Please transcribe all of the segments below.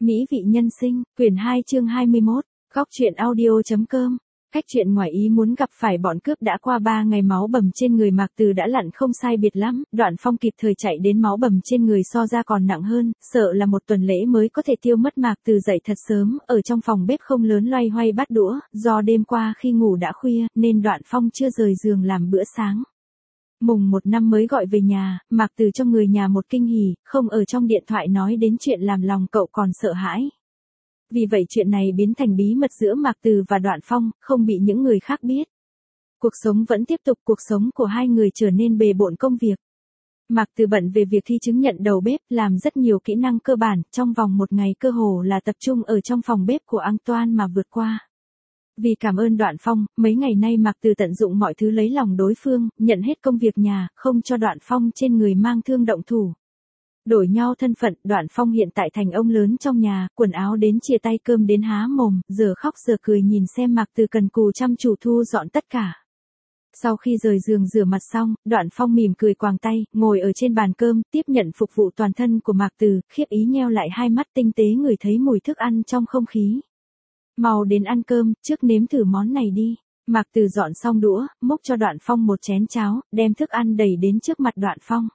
Mỹ vị nhân sinh, quyển 2 chương 21, góc truyện audio.com. Cách chuyện ngoài ý muốn gặp phải bọn cướp đã qua 3 ngày, máu bầm trên người Mạc Từ đã lặn không sai biệt lắm, Đoạn Phong kịp thời chạy đến, máu bầm trên người so ra còn nặng hơn, sợ là một tuần lễ mới có thể tiêu mất. Mạc Từ dậy thật sớm, ở trong phòng bếp không lớn loay hoay bát đũa, do đêm qua khi ngủ đã khuya, nên Đoạn Phong chưa rời giường làm bữa sáng. Mùng 1 năm mới gọi về nhà, Mạc Từ cho người nhà một kinh hỉ, không ở trong điện thoại nói đến chuyện làm lòng cậu còn sợ hãi. Vì vậy chuyện này biến thành bí mật giữa Mạc Từ và Đoạn Phong, không bị những người khác biết. Cuộc sống vẫn tiếp tục, cuộc sống của hai người trở nên bề bộn công việc. Mạc Từ bận về việc thi chứng nhận đầu bếp, làm rất nhiều kỹ năng cơ bản, trong vòng một ngày cơ hồ là tập trung ở trong phòng bếp của Antoine mà vượt qua. Vì cảm ơn Đoạn Phong, mấy ngày nay Mạc Từ tận dụng mọi thứ lấy lòng đối phương, nhận hết công việc nhà, không cho Đoạn Phong trên người mang thương động thủ. Đổi nhau thân phận, Đoạn Phong hiện tại thành ông lớn trong nhà, quần áo đến chia tay, cơm đến há mồm, giờ khóc giờ cười nhìn xem Mạc Từ cần cù chăm chủ thu dọn tất cả. Sau khi rời giường rửa mặt xong, Đoạn Phong mỉm cười quàng tay, ngồi ở trên bàn cơm, tiếp nhận phục vụ toàn thân của Mạc Từ, khiếp ý nheo lại hai mắt, tinh tế ngửi thấy mùi thức ăn trong không khí. Mau đến ăn cơm, trước nếm thử món này đi. Mạc Từ dọn xong đũa, múc cho Đoạn Phong một chén cháo, đem thức ăn đẩy đến trước mặt Đoạn Phong.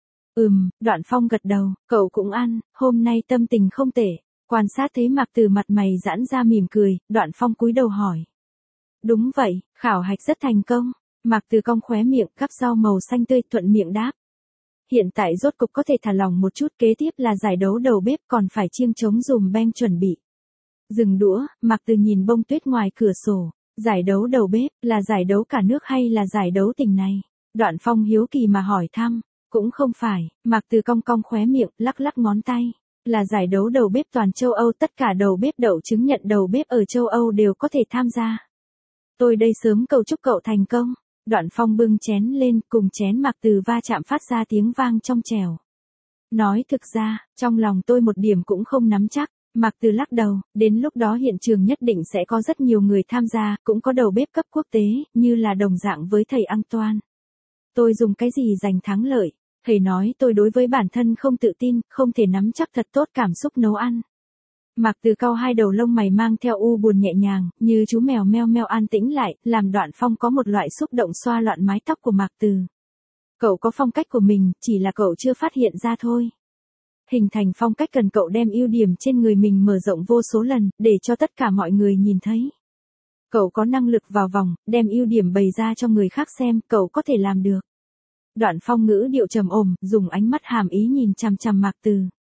Đoạn Phong gật đầu, cậu cũng ăn, hôm nay tâm tình không tệ. Quan sát thấy Mạc Từ mặt mày giãn ra mỉm cười, Đoạn Phong cúi đầu hỏi. Đúng vậy, khảo hạch rất thành công. Mạc Từ cong khóe miệng, gắp rau màu xanh tươi, thuận miệng đáp. Hiện tại rốt cục có thể thả lỏng một chút, kế tiếp là giải đấu đầu bếp, còn phải chiêng trống dùm beng chuẩn bị. Dừng đũa, Mạc Từ nhìn bông tuyết ngoài cửa sổ. Giải đấu đầu bếp, là giải đấu cả nước hay là giải đấu tỉnh này? Đoạn Phong hiếu kỳ mà hỏi thăm. Cũng không phải, Mạc Từ cong cong khóe miệng, lắc lắc ngón tay. Là giải đấu đầu bếp toàn châu Âu, tất cả đầu bếp đậu chứng nhận đầu bếp ở châu Âu đều có thể tham gia. Tôi đây sớm cầu chúc cậu thành công. Đoạn Phong bưng chén lên, cùng chén Mạc Từ va chạm phát ra tiếng vang trong trẻo. Nói thực ra, trong lòng tôi một điểm cũng không nắm chắc. Mạc Từ lắc đầu, đến lúc đó hiện trường nhất định sẽ có rất nhiều người tham gia, cũng có đầu bếp cấp quốc tế, như là đồng dạng với thầy Antoine. Tôi dùng cái gì giành thắng lợi? Thầy nói tôi đối với bản thân không tự tin, không thể nắm chắc thật tốt cảm xúc nấu ăn. Mạc Từ cau hai đầu lông mày mang theo u buồn nhẹ nhàng, như chú mèo meo meo an tĩnh lại, làm Đoạn Phong có một loại xúc động xoa loạn mái tóc của Mạc Từ. Cậu có phong cách của mình, chỉ là cậu chưa phát hiện ra thôi. Hình thành phong cách cần cậu đem ưu điểm trên người mình mở rộng vô số lần, để cho tất cả mọi người nhìn thấy. Cậu có năng lực vào vòng, đem ưu điểm bày ra cho người khác xem, cậu có thể làm được. Đoạn Phong ngữ điệu trầm ổn, dùng ánh mắt hàm ý nhìn chằm chằm Mạc Từ.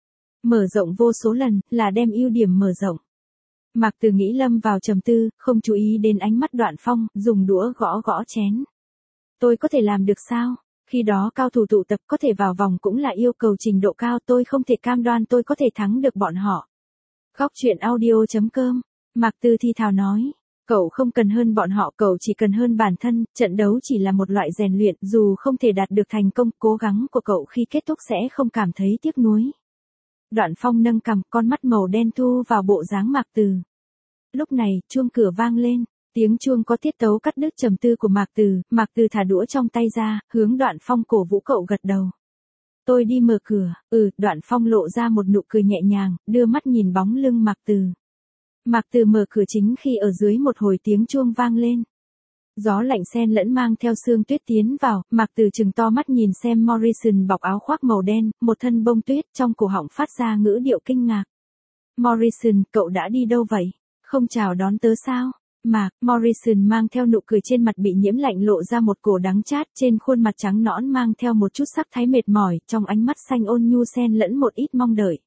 Mở rộng vô số lần, là đem ưu điểm mở rộng. Mạc Từ nghĩ lâm vào trầm tư, không chú ý đến ánh mắt Đoạn Phong, dùng đũa gõ gõ chén. Tôi có thể làm được sao? Khi đó cao thủ tụ tập, có thể vào vòng cũng là yêu cầu trình độ cao, tôi không thể cam đoan tôi có thể thắng được bọn họ. Góc truyện audio.com, Mạc Từ thi thào nói. Cậu không cần hơn bọn họ, cậu chỉ cần hơn bản thân, trận đấu chỉ là một loại rèn luyện, dù không thể đạt được thành công, cố gắng của cậu khi kết thúc sẽ không cảm thấy tiếc nuối. Đoạn Phong nâng cằm, con mắt màu đen thu vào bộ dáng Mạc Từ. Lúc này, chuông cửa vang lên, tiếng chuông có tiết tấu cắt đứt trầm tư của Mạc Từ thả đũa trong tay ra, hướng Đoạn Phong cổ vũ cậu gật đầu. Tôi đi mở cửa, Đoạn Phong lộ ra một nụ cười nhẹ nhàng, đưa mắt nhìn bóng lưng Mạc Từ. Mạc Từ mở cửa chính khi ở dưới một hồi tiếng chuông vang lên. Gió lạnh xen lẫn mang theo sương tuyết tiến vào, Mạc Từ trừng to mắt nhìn xem Morrison bọc áo khoác màu đen, một thân bông tuyết, trong cổ họng phát ra ngữ điệu kinh ngạc. Morrison, cậu đã đi đâu vậy? Không chào đón tớ sao? Morrison mang theo nụ cười trên mặt bị nhiễm lạnh lộ ra một cổ đắng chát, trên khuôn mặt trắng nõn mang theo một chút sắc thái mệt mỏi, trong ánh mắt xanh ôn nhu xen lẫn một ít mong đợi.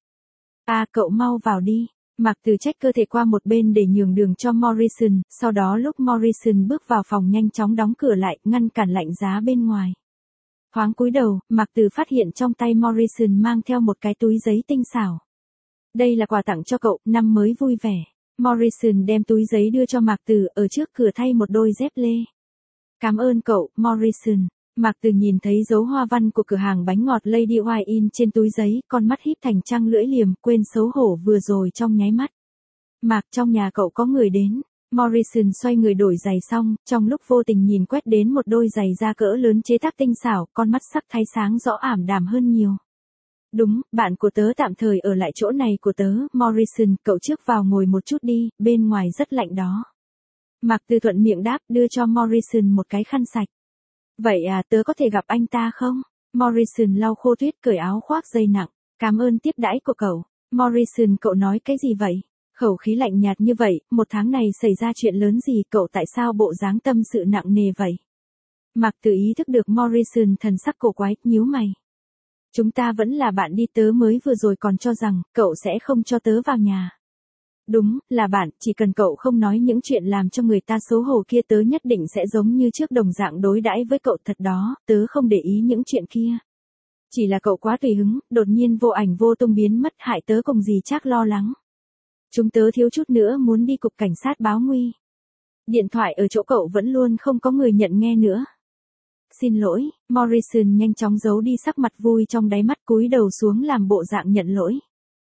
Cậu mau vào đi. Mạc Từ trách cơ thể qua một bên để nhường đường cho Morrison, sau đó lúc Morrison bước vào phòng nhanh chóng đóng cửa lại, ngăn cản lạnh giá bên ngoài. Thoáng cúi đầu, Mạc Từ phát hiện trong tay Morrison mang theo một cái túi giấy tinh xảo. Đây là quà tặng cho cậu, năm mới vui vẻ. Morrison đem túi giấy đưa cho Mạc Từ, ở trước cửa thay một đôi dép lê. Cảm ơn cậu, Morrison. Mạc Từ nhìn thấy dấu hoa văn của cửa hàng bánh ngọt Lady White in trên túi giấy, con mắt híp thành trăng lưỡi liềm, quên xấu hổ vừa rồi trong nháy mắt. Trong nhà cậu có người đến. Morrison xoay người đổi giày xong, trong lúc vô tình nhìn quét đến một đôi giày da cỡ lớn chế tác tinh xảo, con mắt sắc thái sáng rõ ảm đạm hơn nhiều. Đúng, bạn của tớ tạm thời ở lại chỗ này của tớ, Morrison, cậu trước vào ngồi một chút đi, bên ngoài rất lạnh đó. Mạc Từ thuận miệng đáp, đưa cho Morrison một cái khăn sạch. Vậy à, tớ có thể gặp anh ta không? Morrison lau khô tuyết, cởi áo khoác dây nặng. Cảm ơn tiếp đãi của cậu. Morrison, cậu nói cái gì vậy? Khẩu khí lạnh nhạt như vậy, một tháng này xảy ra chuyện lớn gì, cậu tại sao bộ dáng tâm sự nặng nề vậy? Mạc Từ ý thức được Morrison thần sắc cổ quái, nhíu mày. Chúng ta vẫn là bạn đi, tớ mới vừa rồi còn cho rằng, cậu sẽ không cho tớ vào nhà. Đúng, là bạn, chỉ cần cậu không nói những chuyện làm cho người ta xấu hổ kia, tớ nhất định sẽ giống như trước đồng dạng đối đãi với cậu thật đó, tớ không để ý những chuyện kia. Chỉ là cậu quá tùy hứng, đột nhiên vô ảnh vô tung biến mất, hại tớ cùng dì chắc lo lắng. Chúng tớ thiếu chút nữa muốn đi cục cảnh sát báo nguy. Điện thoại ở chỗ cậu vẫn luôn không có người nhận nghe nữa. Xin lỗi, Morrison nhanh chóng giấu đi sắc mặt vui trong đáy mắt, cúi đầu xuống làm bộ dạng nhận lỗi.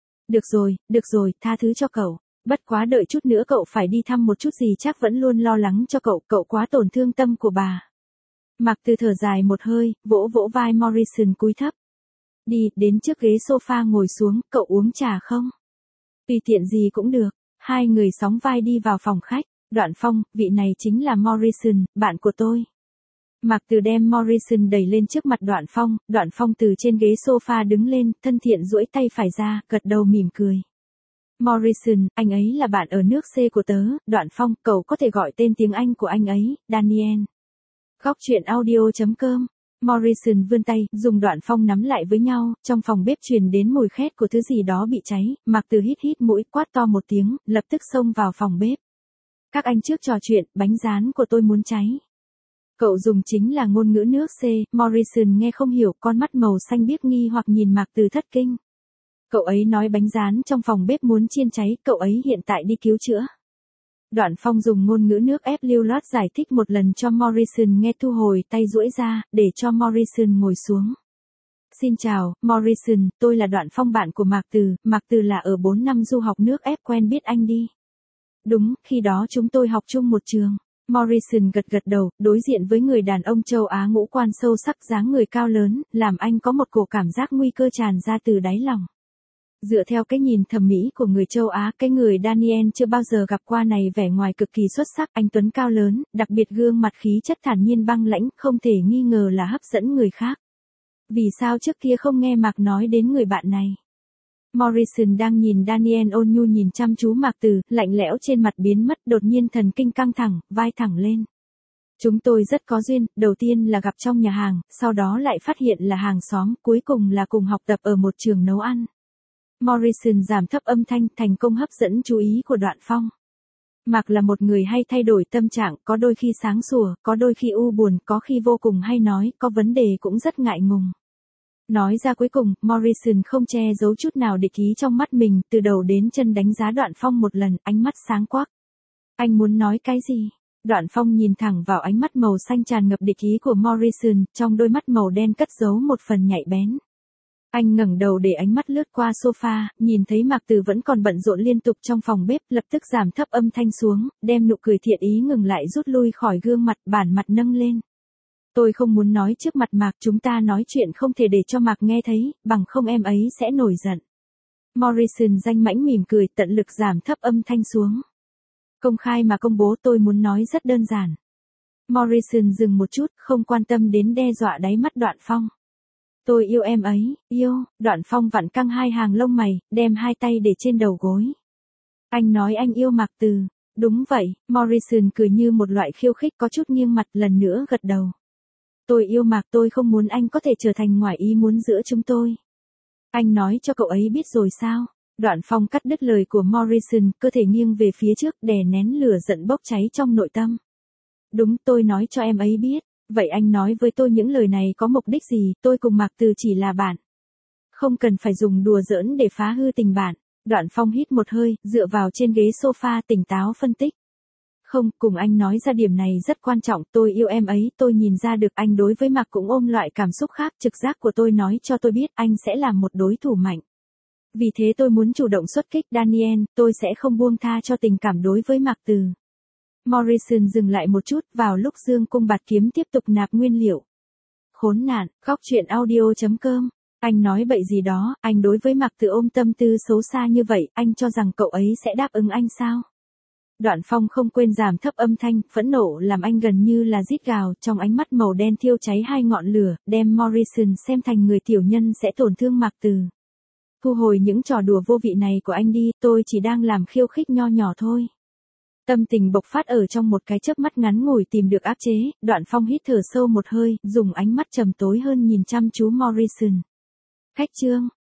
Được rồi, tha thứ cho cậu. Bất quá đợi chút nữa cậu phải đi thăm một chút gì, chắc vẫn luôn lo lắng cho cậu, cậu quá tổn thương tâm của bà. Mạc Từ thở dài một hơi, vỗ vỗ vai Morrison, cúi thấp. Đi, đến trước ghế sofa ngồi xuống, cậu uống trà không? Tùy tiện gì cũng được. Hai người sóng vai đi vào phòng khách. Đoạn Phong, vị này chính là Morrison, bạn của tôi. Mạc Từ đem Morrison đẩy lên trước mặt Đoạn Phong từ trên ghế sofa đứng lên, thân thiện duỗi tay phải ra, gật đầu mỉm cười. Morrison, anh ấy là bạn ở nước C của tớ, Đoạn Phong, cậu có thể gọi tên tiếng Anh của anh ấy, Daniel. Góc truyện audio.com. Morrison vươn tay, dùng Đoạn Phong nắm lại với nhau, trong phòng bếp truyền đến mùi khét của thứ gì đó bị cháy, Mạc Từ hít mũi, quát to một tiếng, lập tức xông vào phòng bếp. Các anh trước trò chuyện, bánh rán của tôi muốn cháy. Cậu dùng chính là ngôn ngữ nước C, Morrison nghe không hiểu, con mắt màu xanh biếc nghi hoặc nhìn Mạc Từ thất kinh. Cậu ấy nói bánh rán trong phòng bếp muốn chiên cháy, cậu ấy hiện tại đi cứu chữa. Đoạn Phong dùng ngôn ngữ nước ép lưu loát giải thích một lần cho Morrison nghe, thu hồi tay duỗi ra, để cho Morrison ngồi xuống. Xin chào, Morrison, tôi là Đoạn Phong, bạn của Mạc Từ là ở 4 năm du học nước ép, quen biết anh đi. Đúng, khi đó chúng tôi học chung một trường. Morrison gật đầu, đối diện với người đàn ông châu Á ngũ quan sâu sắc, dáng người cao lớn, làm anh có một cổ cảm giác nguy cơ tràn ra từ đáy lòng. Dựa theo cái nhìn thẩm mỹ của người châu Á, cái người Daniel chưa bao giờ gặp qua này vẻ ngoài cực kỳ xuất sắc, anh tuấn cao lớn, đặc biệt gương mặt khí chất thản nhiên băng lãnh, không thể nghi ngờ là hấp dẫn người khác. Vì sao trước kia không nghe Mạc nói đến người bạn này? Morrison đang nhìn Daniel ôn nhu nhìn chăm chú Mạc Từ, lạnh lẽo trên mặt biến mất, đột nhiên thần kinh căng thẳng, vai thẳng lên. Chúng tôi rất có duyên, đầu tiên là gặp trong nhà hàng, sau đó lại phát hiện là hàng xóm, cuối cùng là cùng học tập ở một trường nấu ăn. Morrison giảm thấp âm thanh, thành công hấp dẫn chú ý của Đoạn Phong. Mạc là một người hay thay đổi tâm trạng, có đôi khi sáng sủa, có đôi khi u buồn, có khi vô cùng hay nói, có vấn đề cũng rất ngại ngùng. Nói ra cuối cùng, Morrison không che giấu chút nào địch ý trong mắt mình, từ đầu đến chân đánh giá Đoạn Phong một lần, ánh mắt sáng quắc. Anh muốn nói cái gì? Đoạn Phong nhìn thẳng vào ánh mắt màu xanh tràn ngập địch ý của Morrison, trong đôi mắt màu đen cất giấu một phần nhạy bén. Anh ngẩng đầu để ánh mắt lướt qua sofa, nhìn thấy Mạc Từ vẫn còn bận rộn liên tục trong phòng bếp, lập tức giảm thấp âm thanh xuống, đem nụ cười thiện ý ngừng lại, rút lui khỏi gương mặt, bản mặt nâng lên. Tôi không muốn nói trước mặt Mạc, chúng ta nói chuyện không thể để cho Mạc nghe thấy, bằng không em ấy sẽ nổi giận. Morrison danh mãnh mỉm cười, tận lực giảm thấp âm thanh xuống. Công khai mà công bố, tôi muốn nói rất đơn giản. Morrison dừng một chút, không quan tâm đến đe dọa đáy mắt Đoạn Phong. Tôi yêu em ấy, yêu. Đoạn Phong vặn căng hai hàng lông mày, đem hai tay để trên đầu gối. Anh nói anh yêu Mạc Từ. Đúng vậy, Morrison cười như một loại khiêu khích, có chút nghiêng mặt, lần nữa gật đầu. Tôi yêu Mạc, tôi không muốn anh có thể trở thành ngoài ý muốn giữa chúng tôi. Anh nói cho cậu ấy biết rồi sao? Đoạn Phong cắt đứt lời của Morrison, cơ thể nghiêng về phía trước, đè nén lửa giận bốc cháy trong nội tâm. Đúng, tôi nói cho em ấy biết. Vậy anh nói với tôi những lời này có mục đích gì? Tôi cùng Mạc Từ chỉ là bạn. Không cần phải dùng đùa giỡn để phá hư tình bạn. Đoạn Phong hít một hơi, dựa vào trên ghế sofa tỉnh táo phân tích. Không, cùng anh nói ra điểm này rất quan trọng, tôi yêu em ấy, tôi nhìn ra được anh đối với Mạc cũng ôm loại cảm xúc khác, trực giác của tôi nói cho tôi biết anh sẽ là một đối thủ mạnh. Vì thế tôi muốn chủ động xuất kích, Daniel, tôi sẽ không buông tha cho tình cảm đối với Mạc Từ. Morrison dừng lại một chút, vào lúc dương cung bạt kiếm tiếp tục nạp nguyên liệu. Khốn nạn, góc truyện audio.com Anh nói bậy gì đó, anh đối với Mạc Từ ôm tâm tư xấu xa như vậy, anh cho rằng cậu ấy sẽ đáp ứng anh sao? Đoạn Phong không quên giảm thấp âm thanh, phẫn nộ làm anh gần như là rít gào, trong ánh mắt màu đen thiêu cháy hai ngọn lửa, đem Morrison xem thành người tiểu nhân sẽ tổn thương Mạc Từ. Thu hồi những trò đùa vô vị này của anh đi, tôi chỉ đang làm khiêu khích nho nhỏ thôi. Tâm tình bộc phát ở trong một cái chớp mắt ngắn ngủi tìm được áp chế, Đoạn Phong hít thở sâu một hơi, dùng ánh mắt trầm tối hơn nhìn chăm chú Morrison. Khách chương.